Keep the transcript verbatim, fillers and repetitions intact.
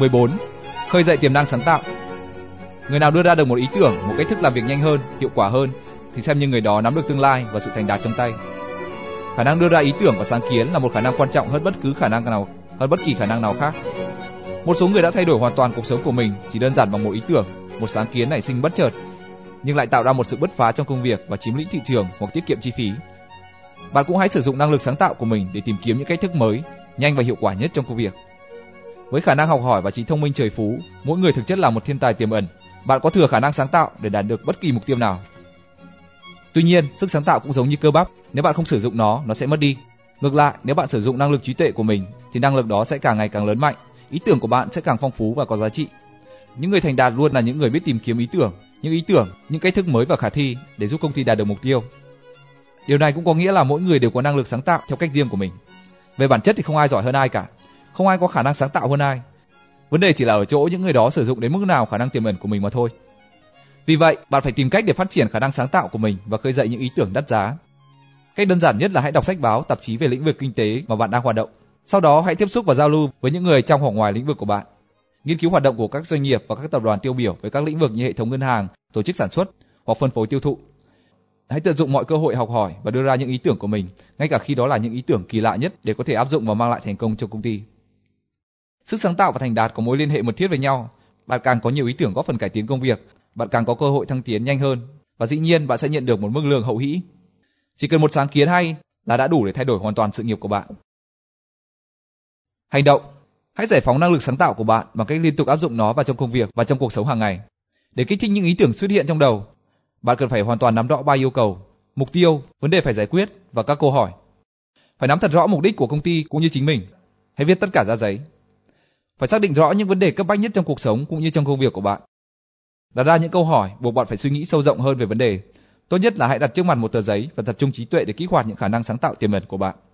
mười bốn. Khơi dậy tiềm năng sáng tạo. Người nào đưa ra được một ý tưởng, một cách thức làm việc nhanh hơn, hiệu quả hơn thì xem như người đó nắm được tương lai và sự thành đạt trong tay. Khả năng đưa ra ý tưởng và sáng kiến là một khả năng quan trọng hơn bất cứ khả năng nào, hơn bất kỳ khả năng nào khác. Một số người đã thay đổi hoàn toàn cuộc sống của mình chỉ đơn giản bằng một ý tưởng, một sáng kiến nảy sinh bất chợt, nhưng lại tạo ra một sự bứt phá trong công việc và chiếm lĩnh thị trường hoặc tiết kiệm chi phí. Bạn cũng hãy sử dụng năng lực sáng tạo của mình để tìm kiếm những cách thức mới, nhanh và hiệu quả nhất trong công việc. Với khả năng học hỏi và trí thông minh trời phú, mỗi người thực chất là một thiên tài tiềm ẩn. Bạn có thừa khả năng sáng tạo để đạt được bất kỳ mục tiêu nào. Tuy nhiên, sức sáng tạo cũng giống như cơ bắp, nếu bạn không sử dụng nó, nó sẽ mất đi. Ngược lại, nếu bạn sử dụng năng lực trí tuệ của mình, thì năng lực đó sẽ càng ngày càng lớn mạnh, ý tưởng của bạn sẽ càng phong phú và có giá trị. Những người thành đạt luôn là những người biết tìm kiếm ý tưởng, những ý tưởng, những cách thức mới và khả thi để giúp công ty đạt được mục tiêu. Điều này cũng có nghĩa là mỗi người đều có năng lực sáng tạo theo cách riêng của mình. Về bản chất thì không ai giỏi hơn ai cả, không ai có khả năng sáng tạo hơn ai. Vấn đề chỉ là ở chỗ những người đó sử dụng đến mức nào khả năng tiềm ẩn của mình mà thôi. Vì vậy, bạn phải tìm cách để phát triển khả năng sáng tạo của mình và khơi dậy những ý tưởng đắt giá. Cách đơn giản nhất là hãy đọc sách báo, tạp chí về lĩnh vực kinh tế mà bạn đang hoạt động. Sau đó hãy tiếp xúc và giao lưu với những người trong hoặc ngoài lĩnh vực của bạn. Nghiên cứu hoạt động của các doanh nghiệp và các tập đoàn tiêu biểu với các lĩnh vực như hệ thống ngân hàng, tổ chức sản xuất hoặc phân phối tiêu thụ. Hãy tận dụng mọi cơ hội học hỏi và đưa ra những ý tưởng của mình, ngay cả khi đó là những ý tưởng kỳ lạ nhất để có thể áp dụng và mang lại thành công cho công ty. Sức sáng tạo và thành đạt có mối liên hệ mật thiết với nhau. Bạn càng có nhiều ý tưởng góp phần cải tiến công việc, bạn càng có cơ hội thăng tiến nhanh hơn và dĩ nhiên bạn sẽ nhận được một mức lương hậu hĩ. Chỉ cần một sáng kiến hay là đã đủ để thay đổi hoàn toàn sự nghiệp của bạn. Hành động. Hãy giải phóng năng lực sáng tạo của bạn bằng cách liên tục áp dụng nó vào trong công việc và trong cuộc sống hàng ngày. Để kích thích những ý tưởng xuất hiện trong đầu, bạn cần phải hoàn toàn nắm rõ ba yêu cầu: mục tiêu, vấn đề phải giải quyết và các câu hỏi. Phải nắm thật rõ mục đích của công ty cũng như chính mình. Hãy viết tất cả ra giấy. Phải xác định rõ những vấn đề cấp bách nhất trong cuộc sống cũng như trong công việc của bạn. Đặt ra những câu hỏi buộc bạn phải suy nghĩ sâu rộng hơn về vấn đề. Tốt nhất là hãy đặt trước mặt một tờ giấy và tập trung trí tuệ để kích hoạt những khả năng sáng tạo tiềm ẩn của bạn.